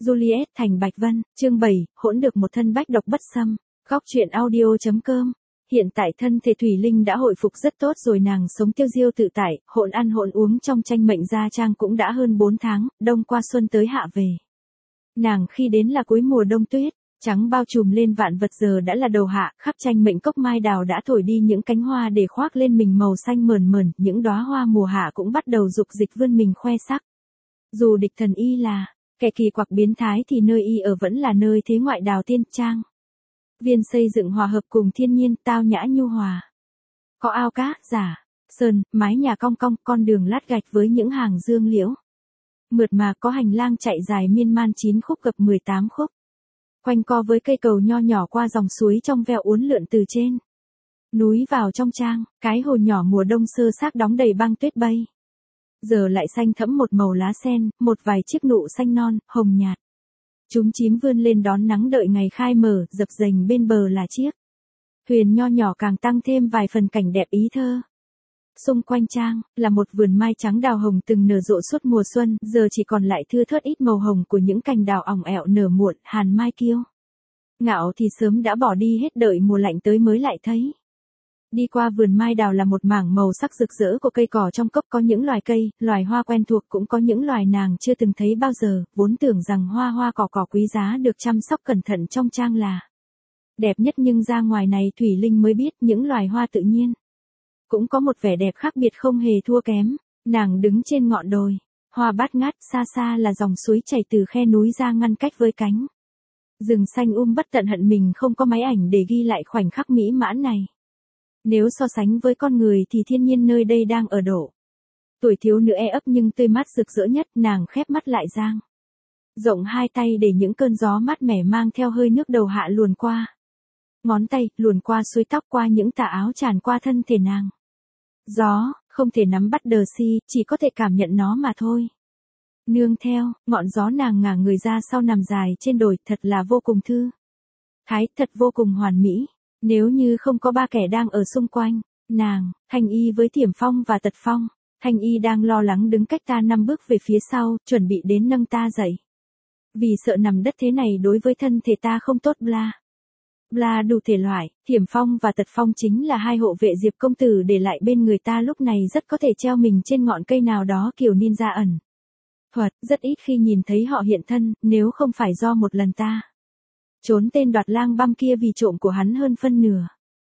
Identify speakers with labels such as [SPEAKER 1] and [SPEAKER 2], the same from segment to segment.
[SPEAKER 1] Juliet thành Bạch Vân, chương 7, hỗn được một thân bách độc bất xâm. Góc truyện audio.com. Hiện tại thân thể Thủy Linh đã hồi phục rất tốt rồi, nàng sống tiêu diêu tự tại, hỗn ăn hỗn uống trong tranh mệnh gia trang cũng đã hơn 4 tháng, đông qua xuân tới hạ về. Nàng khi đến là cuối mùa đông tuyết, trắng bao trùm lên vạn vật giờ đã là đầu hạ, khắp tranh mệnh cốc mai đào đã thổi đi những cánh hoa để khoác lên mình màu xanh mờn mờn, những đóa hoa mùa hạ cũng bắt đầu dục dịch vươn mình khoe sắc. Dù địch thần y là kẻ kỳ quặc biến thái thì nơi y ở vẫn là nơi thế ngoại đào tiên trang. Viên xây dựng hòa hợp cùng thiên nhiên, tao nhã nhu hòa. Có ao cát, giả, sơn, mái nhà cong cong, con đường lát gạch với những hàng dương liễu. Mượt mà có hành lang chạy dài miên man 9 khúc gập 18 khúc. Quanh co với cây cầu nho nhỏ qua dòng suối trong veo uốn lượn từ trên núi vào trong trang, cái hồ nhỏ mùa đông sơ xác đóng đầy băng tuyết bay. Giờ lại xanh thẫm một màu lá sen, một vài chiếc nụ xanh non, hồng nhạt. Chúng chím vươn lên đón nắng đợi ngày khai mở, dập dềnh bên bờ là chiếc thuyền nho nhỏ càng tăng thêm vài phần cảnh đẹp ý thơ. Xung quanh trang, là một vườn mai trắng đào hồng từng nở rộ suốt mùa xuân, giờ chỉ còn lại thưa thớt ít màu hồng của những cành đào ỏng ẹo nở muộn, hàn mai kiêu ngạo thì sớm đã bỏ đi hết, đợi mùa lạnh tới mới lại thấy. Đi qua vườn mai đào là một mảng màu sắc rực rỡ của cây cỏ trong cốc, có những loài cây, loài hoa quen thuộc, cũng có những loài nàng chưa từng thấy bao giờ, vốn tưởng rằng hoa cỏ quý giá được chăm sóc cẩn thận trong trang là đẹp nhất, nhưng ra ngoài này Thủy Linh mới biết những loài hoa tự nhiên cũng có một vẻ đẹp khác biệt không hề thua kém. Nàng đứng trên ngọn đồi, hoa bát ngát, xa xa là dòng suối chảy từ khe núi ra ngăn cách với cánh rừng xanh bất tận hận. Mình không có máy ảnh để ghi lại khoảnh khắc mỹ mãn này. Nếu so sánh với con người thì thiên nhiên nơi đây đang ở độ tuổi thiếu nữ ấp nhưng tươi mát rực rỡ nhất. Nàng khép mắt lại dang rộng hai tay để những cơn gió mát mẻ mang theo hơi nước đầu hạ luồn qua ngón tay, luồn qua suối tóc, qua những tà áo tràn qua thân thể nàng. Gió, không thể nắm bắt đờ si, chỉ có thể cảm nhận nó mà thôi. Nương theo, ngọn gió nàng ngả người ra sau nằm dài trên đồi, thật là vô cùng thư thái, thật vô cùng hoàn mỹ. Nếu như không có ba kẻ đang ở xung quanh, nàng, Thanh Y với Thiểm Phong và Tật Phong, Thanh Y đang lo lắng đứng cách ta 5 bước về phía sau, chuẩn bị đến nâng ta dậy. Vì sợ nằm đất thế này đối với thân thể ta không tốt. Bla đủ thể loại, Thiểm Phong và Tật Phong chính là hai hộ vệ Diệp công tử để lại bên người ta, lúc này rất có thể treo mình trên ngọn cây nào đó kiểu ninja ẩn thuật, rất ít khi nhìn thấy họ hiện thân, nếu không phải do một lần ta trốn tên Đoạt Lang Băm kia vì trộm của hắn hơn phân nửa.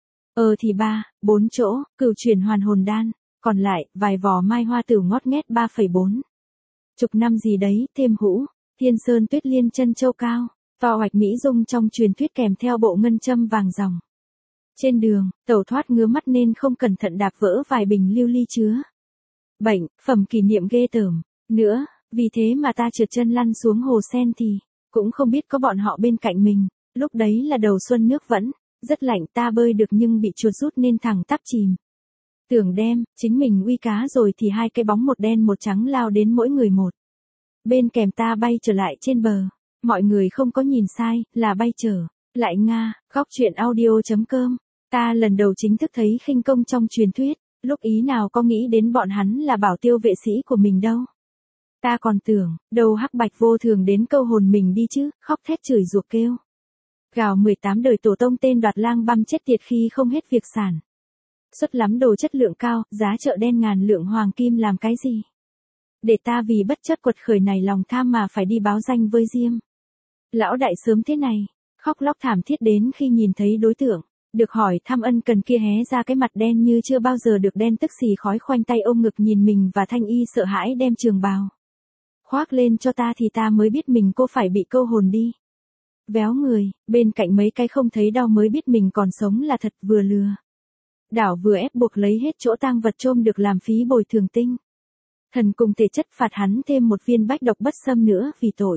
[SPEAKER 1] Thì 3-4 chỗ, cửu chuyển hoàn hồn đan, còn lại, vài vỏ mai hoa tử ngót nghét 3,4 chục năm gì đấy, thêm hũ, Thiên Sơn Tuyết Liên chân châu cao, to hoạch mỹ dung trong truyền thuyết kèm theo bộ ngân châm vàng ròng. Trên đường, tẩu thoát ngứa mắt nên không cẩn thận đạp vỡ vài bình lưu ly chứa bệnh, phẩm kỷ niệm ghê tởm. Nữa, vì thế mà ta trượt chân lăn xuống hồ sen thì cũng không biết có bọn họ bên cạnh mình. Lúc đấy là đầu xuân, nước vẫn rất lạnh, ta bơi được nhưng bị chuột rút nên thẳng tắp chìm. Tưởng đem chính mình uy cá rồi thì hai cái bóng một đen một trắng lao đến mỗi người một bên kèm ta bay trở lại trên bờ. Mọi người không có nhìn sai, là bay trở lại Nga. Góc truyện audio.com. Ta lần đầu chính thức thấy khinh công trong truyền thuyết, lúc ý nào có nghĩ đến bọn hắn là bảo tiêu vệ sĩ của mình đâu. Ta còn tưởng, đầu hắc bạch vô thường đến câu hồn mình đi chứ, khóc thét chửi rủa kêu gào 18 đời tổ tông tên Đoạt Lang Băm chết tiệt khi không hết việc sản xuất lắm đồ chất lượng cao, giá chợ đen ngàn lượng hoàng kim làm cái gì. Để ta vì bất chất quật khởi này lòng tham mà phải đi báo danh với Diêm lão đại sớm thế này. Khóc lóc thảm thiết đến khi nhìn thấy đối tượng được hỏi thăm ân cần kia hé ra cái mặt đen như chưa bao giờ được đen, tức xì khói, khoanh tay ôm ngực nhìn mình và Thanh Y sợ hãi đem trường bào khoác lên cho ta thì ta mới biết mình cô phải bị câu hồn đi. Véo người, bên cạnh mấy cái không thấy đau mới biết mình còn sống là thật, vừa lừa đảo vừa ép buộc lấy hết chỗ tang vật trôm được làm phí bồi thường tinh thần cùng thể chất, phạt hắn thêm một viên bách độc bất xâm nữa vì tội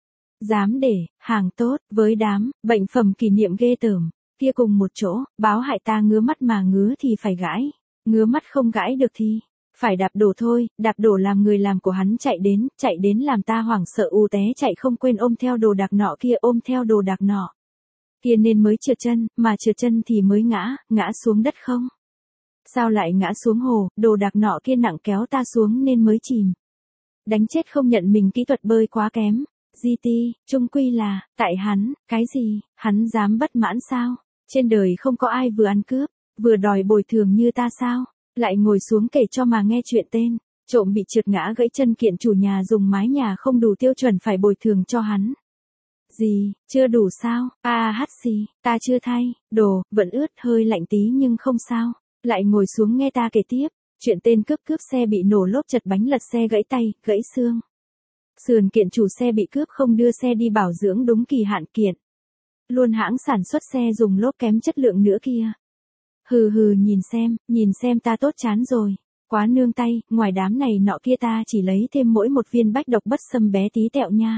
[SPEAKER 1] dám để hàng tốt với đám bệnh phẩm kỷ niệm ghê tởm kia cùng một chỗ, báo hại ta ngứa mắt mà ngứa thì phải gãi, ngứa mắt không gãi được thì phải đạp đổ thôi. Đạp đổ làm người làm của hắn chạy đến làm ta hoảng sợ té chạy, không quên ôm theo đồ đạc nọ kia, ôm theo đồ đạc nọ kia nên mới trượt chân, mà trượt chân thì mới ngã xuống đất không. Sao lại ngã xuống hồ, đồ đạc nọ kia nặng kéo ta xuống nên mới chìm. Đánh chết không nhận mình kỹ thuật bơi quá kém. GT, chung quy là, tại hắn, cái gì, hắn dám bất mãn sao? Trên đời không có ai vừa ăn cướp, vừa đòi bồi thường như ta sao? Lại ngồi xuống kể cho mà nghe chuyện tên, trộm bị trượt ngã gãy chân kiện chủ nhà dùng mái nhà không đủ tiêu chuẩn phải bồi thường cho hắn. Gì, chưa đủ sao? Xì, ta chưa thay, đồ, vẫn ướt hơi lạnh tí nhưng không sao. Lại ngồi xuống nghe ta kể tiếp, chuyện tên cướp xe bị nổ lốp chật bánh lật xe gãy tay, gãy xương. Sườn kiện chủ xe bị cướp không đưa xe đi bảo dưỡng đúng kỳ hạn kiện. Luôn hãng sản xuất xe dùng lốp kém chất lượng nữa kia. Hừ, nhìn xem ta tốt chán rồi. Quá nương tay, ngoài đám này nọ kia ta chỉ lấy thêm mỗi một viên bách độc bất xâm bé tí tẹo nha.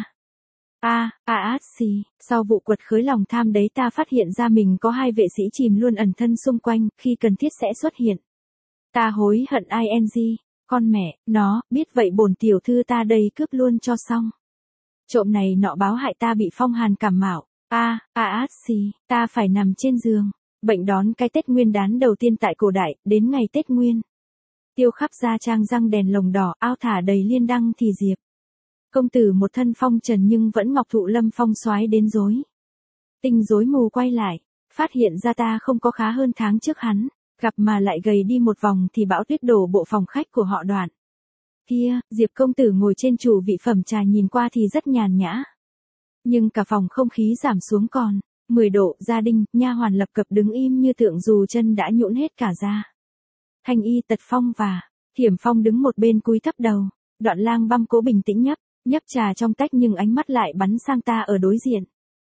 [SPEAKER 1] Xì, sau vụ quật khới lòng tham đấy ta phát hiện ra mình có 2 vệ sĩ chìm luôn ẩn thân xung quanh, khi cần thiết sẽ xuất hiện. Ta hối hận ing, con mẹ, nó, biết vậy bổn tiểu thư ta đây cướp luôn cho xong. Trộm này nọ báo hại ta bị phong hàn cảm mạo. Xì, ta phải nằm trên giường. Bệnh đón cái Tết Nguyên đán đầu tiên tại cổ đại, đến ngày Tết Nguyên. Tiêu khắp gia trang răng đèn lồng đỏ, ao thả đầy liên đăng thì diệp. Công tử một thân phong trần nhưng vẫn ngọc thụ lâm phong soái đến rối. Tinh rối mù quay lại, phát hiện ra ta không có khá hơn tháng trước hắn, gặp mà lại gầy đi một vòng thì bão tuyết đổ bộ phòng khách của họ Đoạn. Kia, Diệp công tử ngồi trên chủ vị phẩm trà nhìn qua thì rất nhàn nhã. Nhưng cả phòng không khí giảm xuống còn 10 độ, gia đình, nha hoàn lập cập đứng im như tượng dù chân đã nhũn hết cả ra. Thanh Y, Tật Phong và Thiểm Phong đứng một bên cúi thấp đầu, Đoạn Lang Băm cố bình tĩnh nhấp trà trong tách nhưng ánh mắt lại bắn sang ta ở đối diện.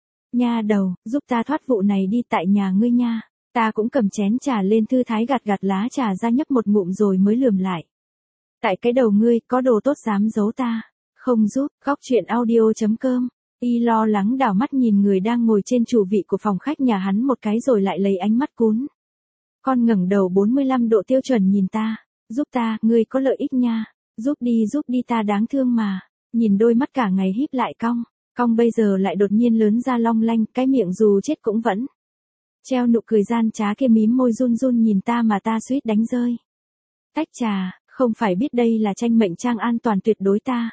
[SPEAKER 1] Nha đầu, giúp ta thoát vụ này đi tại nhà ngươi nha. Ta cũng cầm chén trà lên thư thái gạt lá trà ra nhấp một ngụm rồi mới lườm lại. Tại cái đầu ngươi, có đồ tốt dám giấu ta. Không giúp, góc chuyện audio.com. Y lo lắng đảo mắt nhìn người đang ngồi trên chủ vị của phòng khách nhà hắn một cái rồi lại lấy ánh mắt cún. Con ngẩng đầu 45 độ tiêu chuẩn nhìn ta. Giúp ta, ngươi có lợi ích nha. Giúp đi ta đáng thương mà. Nhìn đôi mắt cả ngày híp lại cong bây giờ lại đột nhiên lớn ra long lanh, cái miệng dù chết cũng vẫn treo nụ cười gian trá kia, mím môi run nhìn ta mà ta suýt đánh rơi tách trà, không phải biết đây là tranh mệnh trang an toàn tuyệt đối ta.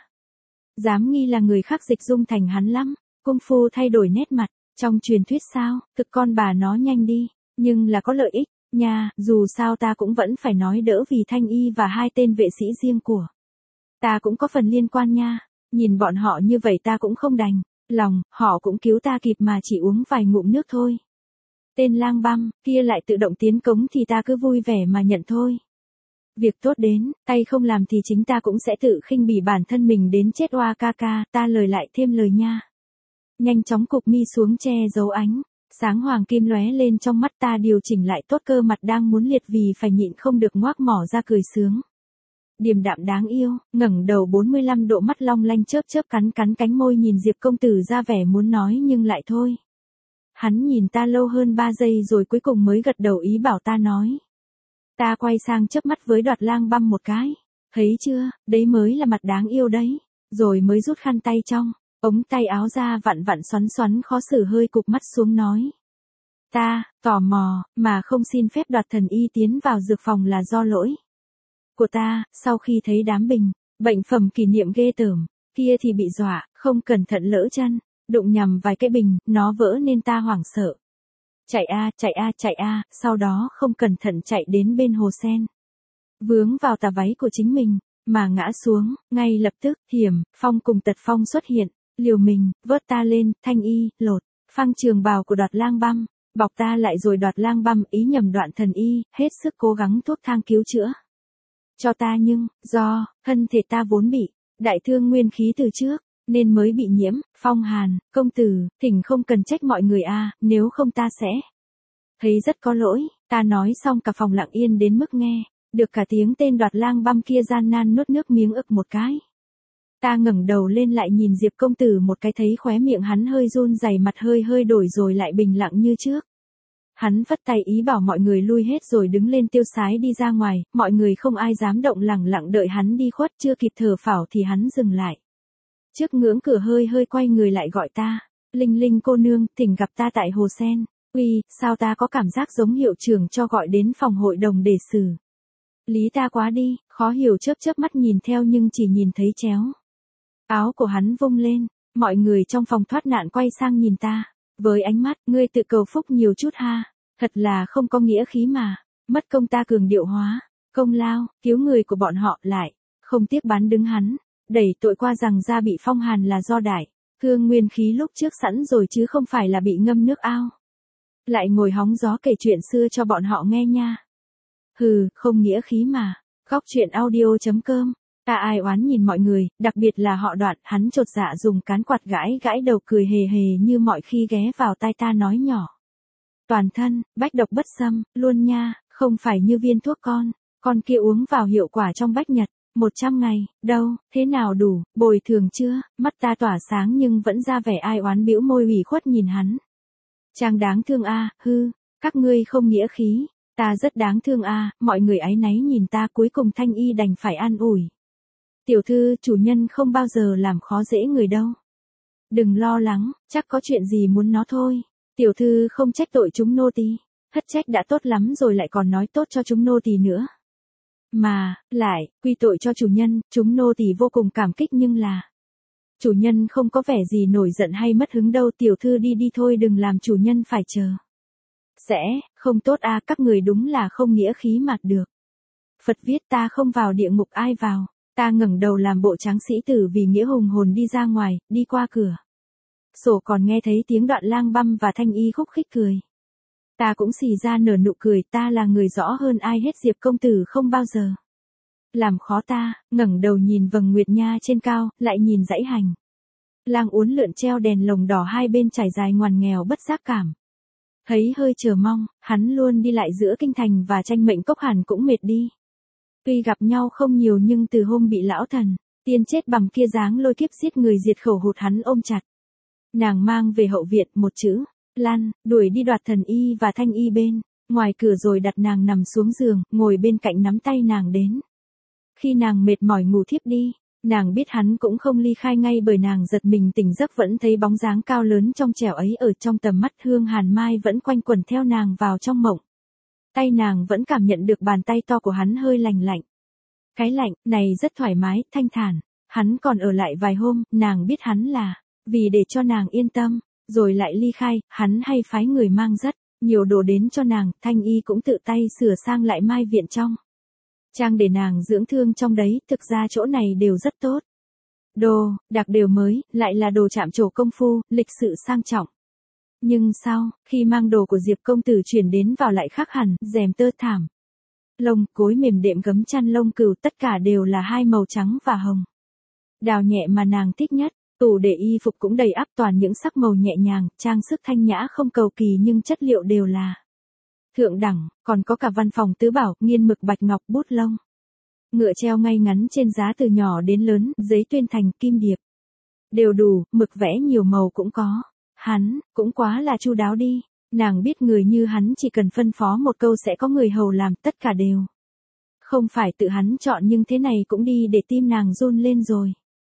[SPEAKER 1] Dám nghi là người khác dịch dung thành hắn lắm, cung phu thay đổi nét mặt, trong truyền thuyết sao, thực con bà nó nhanh đi, nhưng là có lợi ích, nha, dù sao ta cũng vẫn phải nói đỡ vì Thanh Y và 2 tên vệ sĩ riêng của ta cũng có phần liên quan nha. Nhìn bọn họ như vậy ta cũng không đành lòng, họ cũng cứu ta kịp mà chỉ uống vài ngụm nước thôi. Tên Lang Băm kia lại tự động tiến cống thì ta cứ vui vẻ mà nhận thôi. Việc tốt đến, tay không làm thì chính ta cũng sẽ tự khinh bỉ bản thân mình đến chết oa ca ca, ta lời lại thêm lời nha. Nhanh chóng cụp mi xuống che giấu ánh sáng hoàng kim lóe lên trong mắt ta, điều chỉnh lại tốt cơ mặt đang muốn liệt vì phải nhịn không được ngoác mỏ ra cười sướng. Điềm đạm đáng yêu, ngẩng đầu 45 độ mắt long lanh chớp cắn cánh môi nhìn Diệp công tử ra vẻ muốn nói nhưng lại thôi. Hắn nhìn ta lâu hơn 3 giây rồi cuối cùng mới gật đầu ý bảo ta nói. Ta quay sang chớp mắt với Đoạt Lang Băm một cái. Thấy chưa, đấy mới là mặt đáng yêu đấy. Rồi mới rút khăn tay trong ống tay áo ra vặn xoắn khó xử hơi cụp mắt xuống nói. Ta, tò mò, mà không xin phép Đoạt thần y tiến vào dược phòng là do lỗi của ta, sau khi thấy đám bệnh phẩm kỷ niệm ghê tởm kia thì bị dọa, không cẩn thận lỡ chân, đụng nhầm vài cái bình, nó vỡ nên ta hoảng sợ. Chạy a, sau đó không cẩn thận chạy đến bên hồ sen. Vướng vào tà váy của chính mình, mà ngã xuống, ngay lập tức, Thiểm Phong cùng Tật Phong xuất hiện, liều mình, vớt ta lên, Thanh Y, lột phăng trường bào của Đoạt Lang Băm, bọc ta lại rồi Đoạt Lang Băm ý nhầm Đoạn thần y, hết sức cố gắng thuốc thang cứu chữa cho ta nhưng, do, thân thể ta vốn bị đại thương nguyên khí từ trước, nên mới bị nhiễm phong hàn. Công tử, thỉnh không cần trách mọi người nếu không ta sẽ thấy rất có lỗi. Ta nói xong cả phòng lặng yên đến mức nghe được cả tiếng tên Đoạt Lang Băm kia gian nan nuốt nước miếng ực một cái. Ta ngẩng đầu lên lại nhìn Diệp công tử một cái, thấy khóe miệng hắn hơi run rẩy, mặt hơi đổi rồi lại bình lặng như trước. Hắn vất tay ý bảo mọi người lui hết rồi đứng lên tiêu sái đi ra ngoài, mọi người không ai dám động, lẳng lặng đợi hắn đi khuất. Chưa kịp thở phào thì hắn dừng lại trước ngưỡng cửa, hơi quay người lại gọi ta. Linh cô nương, thỉnh gặp ta tại hồ sen. Uy, sao ta có cảm giác giống hiệu trưởng cho gọi đến phòng hội đồng để xử lý ta quá đi. Khó hiểu chớp mắt nhìn theo nhưng chỉ nhìn thấy chéo áo của hắn vung lên, Mọi người trong phòng thoát nạn quay sang nhìn ta, với ánh mắt, ngươi tự cầu phúc nhiều chút ha, thật là không có nghĩa khí mà, mất công ta cường điệu hóa, công lao, cứu người của bọn họ lại, không tiếc bán đứng hắn, đẩy tội qua rằng gia bị phong hàn là do đại, thương nguyên khí lúc trước sẵn rồi chứ không phải là bị ngâm nước ao. Lại ngồi hóng gió kể chuyện xưa cho bọn họ nghe nha. Hừ, không nghĩa khí mà, góc chuyện audio.com. Ta ai oán nhìn mọi người, đặc biệt là họ Đoạn, hắn chột dạ dùng cán quạt gãi gãi đầu cười hề hề như mọi khi ghé vào tai ta nói nhỏ. Toàn thân, bách độc bất xâm, luôn nha, không phải như viên thuốc con kia uống vào hiệu quả trong bách nhật, 100 ngày, đâu, thế nào đủ, bồi thường chưa, mắt ta tỏa sáng nhưng vẫn ra vẻ ai oán bĩu môi ủy khuất nhìn hắn. Chàng đáng thương a, hư, các ngươi không nghĩa khí, ta rất đáng thương a, mọi người áy náy nhìn ta cuối cùng Thanh Y đành phải an ủi. Tiểu thư, chủ nhân không bao giờ làm khó dễ người đâu. Đừng lo lắng, chắc có chuyện gì muốn nó thôi. Tiểu thư không trách tội chúng nô tỳ, thất trách đã tốt lắm rồi lại còn nói tốt cho chúng nô tỳ nữa. Mà, lại, quy tội cho chủ nhân, chúng nô tỳ vô cùng cảm kích nhưng là... Chủ nhân không có vẻ gì nổi giận hay mất hứng đâu, tiểu thư đi đi thôi đừng làm chủ nhân phải chờ. Sẽ, không tốt à, các người đúng là không nghĩa khí mặt được. Phật viết ta không vào địa ngục ai vào. Ta ngẩng đầu làm bộ tráng sĩ tử vì nghĩa hùng hồn đi ra ngoài, đi qua cửa. Sổ còn nghe thấy tiếng Đoạn Lang Băm và Thanh Y khúc khích cười. Ta cũng xì ra nở nụ cười, ta là người rõ hơn ai hết, Diệp công tử không bao giờ làm khó ta, ngẩng đầu nhìn vầng nguyệt nha trên cao, lại nhìn dãy hành lang uốn lượn treo đèn lồng đỏ hai bên trải dài ngoằn nghèo bất giác cảm. Thấy hơi chờ mong, hắn luôn đi lại giữa kinh thành và tranh mệnh cốc hẳn cũng mệt đi. Tuy gặp nhau không nhiều nhưng từ hôm bị lão thần, tiên chết bằng kia dáng lôi kiếp giết người diệt khẩu hụt hắn ôm chặt. Nàng mang về hậu viện một chữ, Lan, đuổi đi đoạt Thần Y và Thanh Y bên, ngoài cửa rồi đặt nàng nằm xuống giường, ngồi bên cạnh nắm tay nàng đến. Khi nàng mệt mỏi ngủ thiếp đi, nàng biết hắn cũng không ly khai ngay bởi nàng giật mình tỉnh giấc vẫn thấy bóng dáng cao lớn trong trẻo ấy ở trong tầm mắt, hương hàn mai vẫn quanh quẩn theo nàng vào trong mộng. Tay nàng vẫn cảm nhận được bàn tay to của hắn hơi lành lạnh. Cái lạnh này rất thoải mái, thanh thản. Hắn còn ở lại vài hôm, nàng biết hắn là vì để cho nàng yên tâm, rồi lại ly khai, hắn hay phái người mang rất nhiều đồ đến cho nàng, Thanh Y cũng tự tay sửa sang lại mai viện trong trang để nàng dưỡng thương trong đấy, thực ra chỗ này đều rất tốt. Đồ, đặc đều mới, lại là đồ chạm trổ công phu, lịch sự sang trọng. Nhưng sau, khi mang đồ của Diệp công tử chuyển đến vào lại khác hẳn, rèm tơ thảm, lông, cối mềm đệm gấm chăn lông cừu tất cả đều là hai màu trắng và hồng. Đào nhẹ mà nàng thích nhất, tủ để y phục cũng đầy ắp toàn những sắc màu nhẹ nhàng, trang sức thanh nhã không cầu kỳ nhưng chất liệu đều là thượng đẳng, còn có cả văn phòng tứ bảo, nghiên mực bạch ngọc bút lông. Ngựa treo ngay ngắn trên giá từ nhỏ đến lớn, giấy tuyên thành, kim điệp. Đều đủ, mực vẽ nhiều màu cũng có. Hắn, cũng quá là chu đáo đi. Nàng biết người như hắn chỉ cần phân phó một câu sẽ có người hầu làm, tất cả đều không phải tự hắn chọn nhưng thế này cũng đi để tim nàng run lên rồi.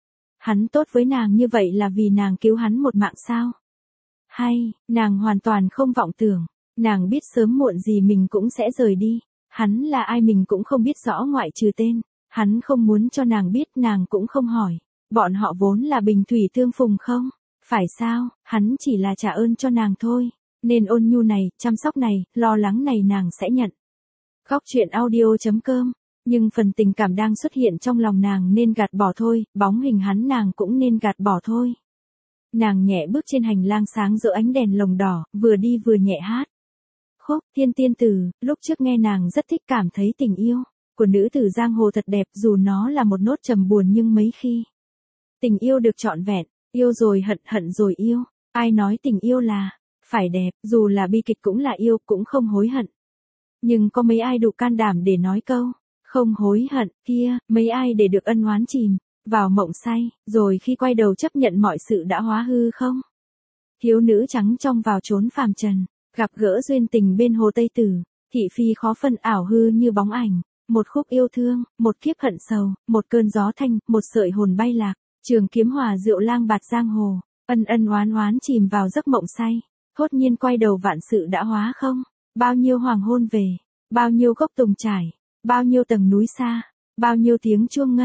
[SPEAKER 1] Hắn tốt với nàng như vậy là vì nàng cứu hắn một mạng sao? Hay, nàng hoàn toàn không vọng tưởng. Nàng biết sớm muộn gì mình cũng sẽ rời đi. Hắn là ai mình cũng không biết rõ ngoại trừ tên. Hắn không muốn cho nàng biết, nàng cũng không hỏi. Bọn họ vốn là bình thủy tương phùng không? Phải sao, hắn chỉ là trả ơn cho nàng thôi. Nên ôn nhu này, chăm sóc này, lo lắng này nàng sẽ nhận. Góc chuyện audio.com. Nhưng phần tình cảm đang xuất hiện trong lòng nàng nên gạt bỏ thôi, bóng hình hắn nàng cũng nên gạt bỏ thôi. Nàng nhẹ bước trên hành lang sáng giữa ánh đèn lồng đỏ, vừa đi vừa nhẹ hát. Khúc Thiên Tiên Tử, lúc trước nghe nàng rất thích, cảm thấy tình yêu của nữ tử giang hồ thật đẹp, dù nó là một nốt trầm buồn nhưng mấy khi tình yêu được trọn vẹn, yêu rồi hận, hận rồi yêu, ai nói tình yêu là phải đẹp, dù là bi kịch cũng là yêu, cũng không hối hận. Nhưng có mấy ai đủ can đảm để nói câu không hối hận kia, mấy ai để được ân oán chìm vào mộng say, rồi khi quay đầu chấp nhận mọi sự đã hóa hư không? Thiếu nữ trắng trong vào chốn phàm trần, gặp gỡ duyên tình bên hồ Tây Tử, thị phi khó phân ảo hư như bóng ảnh, một khúc yêu thương, một kiếp hận sầu, một cơn gió thanh, một sợi hồn bay lạc, trường kiếm hòa rượu lang bạt giang hồ, ân ân oán oán chìm vào giấc mộng say, thốt nhiên quay đầu vạn sự đã hóa không, bao nhiêu hoàng hôn về, bao nhiêu gốc tùng trải, bao nhiêu tầng núi xa, bao nhiêu tiếng chuông ngân,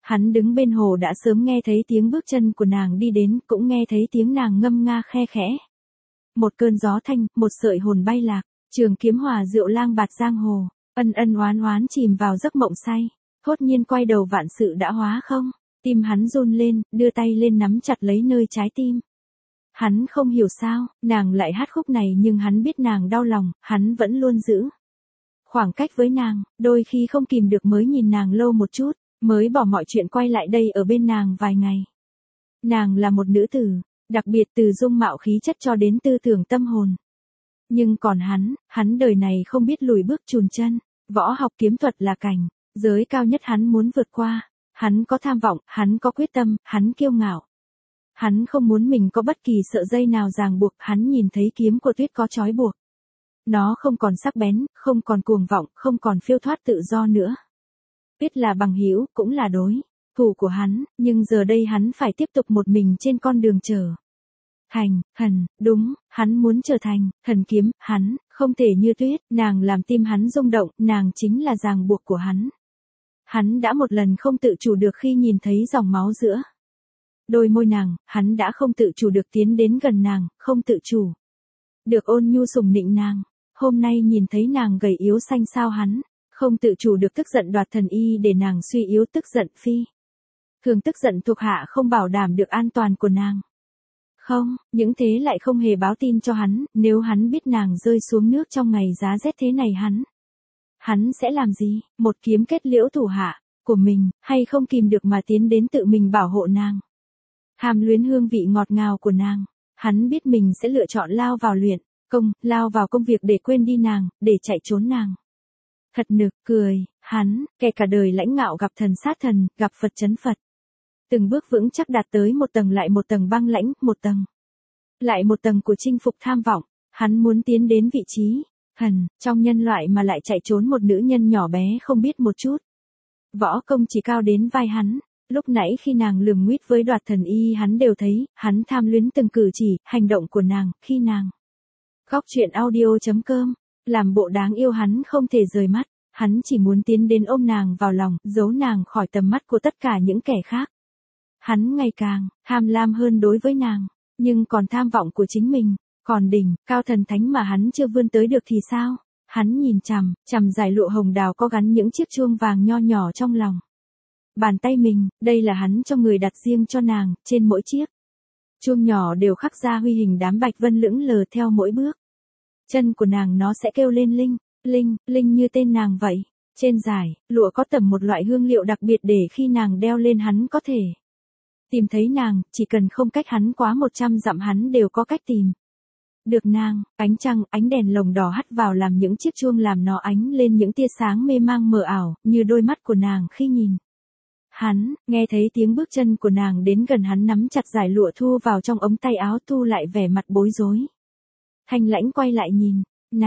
[SPEAKER 1] Hắn đứng bên hồ đã sớm nghe thấy tiếng bước chân của nàng đi đến, cũng nghe thấy tiếng nàng ngâm nga khe khẽ. Một cơn gió thanh, một sợi hồn bay lạc, trường kiếm hòa rượu lang bạt giang hồ, ân ân oán oán chìm vào giấc mộng say. Thốt nhiên quay đầu vạn sự đã hóa không, tim hắn run lên, đưa tay lên nắm chặt lấy nơi trái tim. Hắn không hiểu sao, nàng lại hát khúc này nhưng hắn biết nàng đau lòng, hắn vẫn luôn giữ khoảng cách với nàng, đôi khi không kìm được mới nhìn nàng lâu một chút, mới bỏ mọi chuyện quay lại đây ở bên nàng vài ngày. Nàng là một nữ tử, đặc biệt từ dung mạo khí chất cho đến tư tưởng tâm hồn. Nhưng còn hắn đời này không biết lùi bước chùn chân, võ học kiếm thuật là cảnh giới cao nhất hắn muốn vượt qua. Hắn có tham vọng, hắn có quyết tâm, hắn kiêu ngạo. Hắn không muốn mình có bất kỳ sợi dây nào ràng buộc, hắn nhìn thấy kiếm của Tuyết có trói buộc. Nó không còn sắc bén, không còn cuồng vọng, không còn phiêu thoát tự do nữa. Tuyết là bằng hữu, cũng là đối thủ của hắn, nhưng giờ đây hắn phải tiếp tục một mình trên con đường trở thành thần, đúng, hắn muốn trở thành thần kiếm, hắn không thể như Tuyết, nàng làm tim hắn rung động, nàng chính là ràng buộc của hắn. Hắn đã một lần không tự chủ được khi nhìn thấy dòng máu giữa đôi môi nàng, hắn đã không tự chủ được tiến đến gần nàng, không tự chủ được ôn nhu sủng nịnh nàng. Hôm nay nhìn thấy nàng gầy yếu xanh xao hắn không tự chủ được tức giận đoạt thần y để nàng suy yếu, tức giận phi thường tức giận thuộc hạ không bảo đảm được an toàn của nàng. Không, những thế lại không hề báo tin cho hắn, nếu hắn biết nàng rơi xuống nước trong ngày giá rét thế này hắn sẽ làm gì? Một kiếm kết liễu thủ hạ của mình, hay không kìm được mà tiến đến tự mình bảo hộ nàng. Hàm luyến hương vị ngọt ngào của nàng, hắn biết mình sẽ lựa chọn lao vào luyện công, lao vào công việc để quên đi nàng, để chạy trốn nàng. Thật nực cười, hắn, kẻ cả đời lãnh ngạo gặp thần sát thần, gặp Phật chấn Phật. Từng bước vững chắc đạt tới một tầng lại một tầng băng lãnh, một tầng lại một tầng của chinh phục tham vọng. Hắn muốn tiến đến vị trí thần trong nhân loại mà lại chạy trốn một nữ nhân nhỏ bé không biết một chút võ công chỉ cao đến vai hắn. Lúc nãy khi nàng lườm nguýt với đoạt thần y hắn đều thấy, hắn tham luyến từng cử chỉ, hành động của nàng, khi nàng góc truyện audio.com, làm bộ đáng yêu hắn không thể rời mắt, hắn chỉ muốn tiến đến ôm nàng vào lòng, giấu nàng khỏi tầm mắt của tất cả những kẻ khác. Hắn ngày càng tham lam hơn đối với nàng, nhưng còn tham vọng của chính mình, còn đỉnh cao thần thánh mà hắn chưa vươn tới được thì sao? Hắn nhìn chằm dải lụa hồng đào có gắn những chiếc chuông vàng nho nhỏ trong lòng bàn tay mình, đây là hắn cho người đặt riêng cho nàng, trên mỗi chiếc chuông nhỏ đều khắc ra huy hình đám bạch vân lững lờ theo mỗi bước chân của nàng, nó sẽ kêu lên linh, linh, linh như tên nàng vậy. Trên dải lụa có tẩm một loại hương liệu đặc biệt để khi nàng đeo lên hắn có thể tìm thấy nàng, chỉ cần không cách hắn quá 100 dặm hắn đều có cách tìm được nàng. Ánh trăng, ánh đèn lồng đỏ hắt vào làm những chiếc chuông làm nó ánh lên những tia sáng mê mang mờ ảo, như đôi mắt của nàng khi nhìn hắn. Nghe thấy tiếng bước chân của nàng đến gần, hắn nắm chặt dải lụa thu vào trong ống tay áo, thu lại vẻ mặt bối rối. Thanh lãnh quay lại nhìn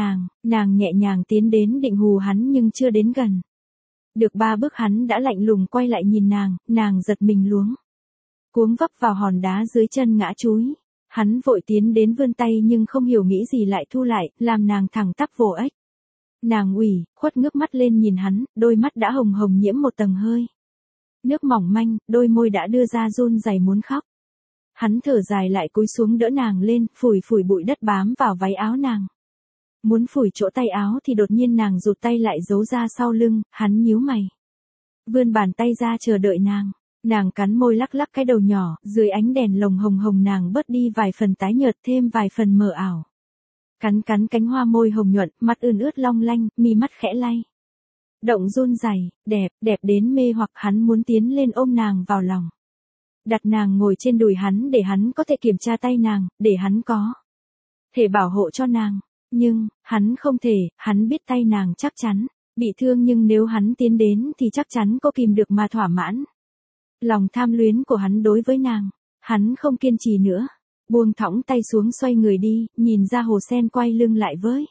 [SPEAKER 1] nàng nhẹ nhàng tiến đến định hù hắn nhưng chưa đến gần được 3 bước hắn đã lạnh lùng quay lại nhìn nàng giật mình luống cuống vấp vào hòn đá dưới chân ngã chúi. Hắn vội tiến đến vươn tay nhưng không hiểu nghĩ gì lại thu lại, làm nàng thẳng tắp vồ ếch. Nàng ủy khuất ngước mắt lên nhìn hắn, đôi mắt đã hồng hồng nhiễm một tầng hơi nước mỏng manh, đôi môi đã đưa ra run rẩy muốn khóc. Hắn thở dài lại cúi xuống đỡ nàng lên, phủi bụi đất bám vào váy áo nàng. Muốn phủi chỗ tay áo thì đột nhiên nàng rụt tay lại giấu ra sau lưng, hắn nhíu mày. Vươn bàn tay ra chờ đợi nàng. Nàng cắn môi lắc lắc cái đầu nhỏ, dưới ánh đèn lồng hồng hồng nàng bớt đi vài phần tái nhợt, thêm vài phần mờ ảo. Cắn cánh hoa môi hồng nhuận, mắt ươn ướt long lanh, mi mắt khẽ lay động run rẩy, đẹp đến mê hoặc. Hắn muốn tiến lên ôm nàng vào lòng, đặt nàng ngồi trên đùi hắn để hắn có thể kiểm tra tay nàng, để hắn có thể bảo hộ cho nàng. Nhưng, hắn không thể, hắn biết tay nàng chắc chắn bị thương, nhưng nếu hắn tiến đến thì chắc chắn có kìm được mà thỏa mãn lòng tham luyến của hắn đối với nàng. Hắn không kiên trì nữa, buông thõng tay xuống xoay người đi, nhìn ra hồ sen quay lưng lại với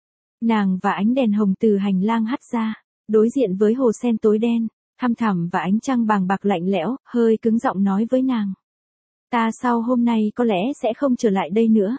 [SPEAKER 1] nàng và ánh đèn hồng từ hành lang hắt ra, đối diện với hồ sen tối đen, thăm thẳm và ánh trăng bàng bạc lạnh lẽo, hơi cứng giọng nói với nàng. Ta sau hôm nay có lẽ sẽ không trở lại đây nữa.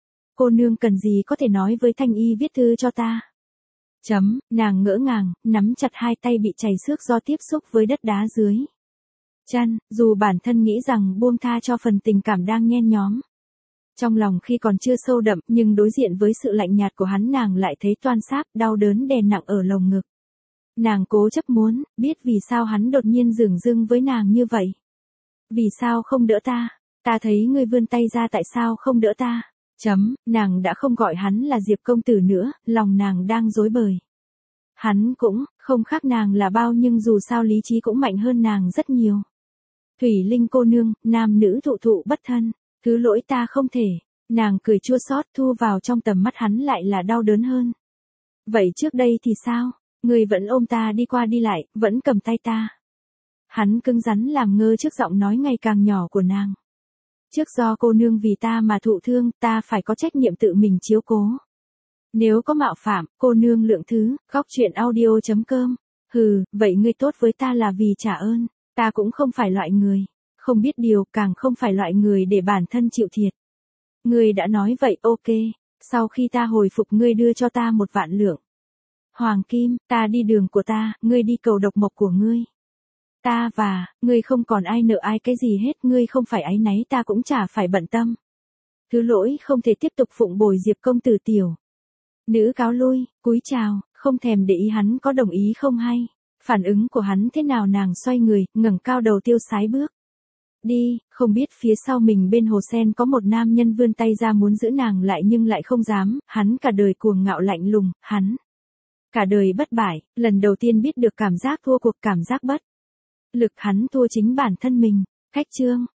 [SPEAKER 1] Cô nương cần gì có thể nói với Thanh Y viết thư cho ta. Nàng ngỡ ngàng, nắm chặt hai tay bị chảy xước do tiếp xúc với đất đá dưới Chăn, dù bản thân nghĩ rằng buông tha cho phần tình cảm đang nhen nhóm trong lòng khi còn chưa sâu đậm, nhưng đối diện với sự lạnh nhạt của hắn nàng lại thấy toan sáp, đau đớn đè nặng ở lồng ngực. Nàng cố chấp muốn, biết vì sao hắn đột nhiên dửng dưng với nàng như vậy. Vì sao không đỡ ta? Ta thấy ngươi vươn tay ra tại sao không đỡ ta? Nàng đã không gọi hắn là Diệp công tử nữa, lòng nàng đang rối bời. Hắn cũng, không khác nàng là bao nhưng dù sao lý trí cũng mạnh hơn nàng rất nhiều. Thủy Linh cô nương, nam nữ thụ thụ bất thân, thứ lỗi ta không thể. Nàng cười chua xót thu vào trong tầm mắt hắn lại là đau đớn hơn. Vậy trước đây thì sao? Ngươi vẫn ôm ta đi qua đi lại, vẫn cầm tay ta. Hắn cứng rắn làm ngơ trước giọng nói ngày càng nhỏ của nàng. Trước do cô nương vì ta mà thụ thương, ta phải có trách nhiệm tự mình chiếu cố. Nếu có mạo phạm, cô nương lượng thứ, góc chuyện audio.com. Hừ, vậy ngươi tốt với ta là vì trả ơn, ta cũng không phải loại người, không biết điều, càng không phải loại người để bản thân chịu thiệt. Ngươi đã nói vậy ok, sau khi ta hồi phục ngươi đưa cho ta 1 vạn lượng. Hoàng kim, ta đi đường của ta, ngươi đi cầu độc mộc của ngươi. Ta và, ngươi không còn ai nợ ai cái gì hết, ngươi không phải áy náy ta cũng chả phải bận tâm. Thứ lỗi không thể tiếp tục phụng bồi Diệp công tử tiểu. Nữ cáo lui, cúi chào, không thèm để ý hắn có đồng ý không hay. Phản ứng của hắn thế nào nàng xoay người, ngẩng cao đầu tiêu sái bước. Đi, không biết phía sau mình bên hồ sen có một nam nhân vươn tay ra muốn giữ nàng lại nhưng lại không dám, hắn cả đời cuồng ngạo lạnh lùng, hắn. Cả đời bất bại, lần đầu tiên biết được cảm giác thua cuộc cảm giác bất. Lực hắn thua chính bản thân mình. Khách chương.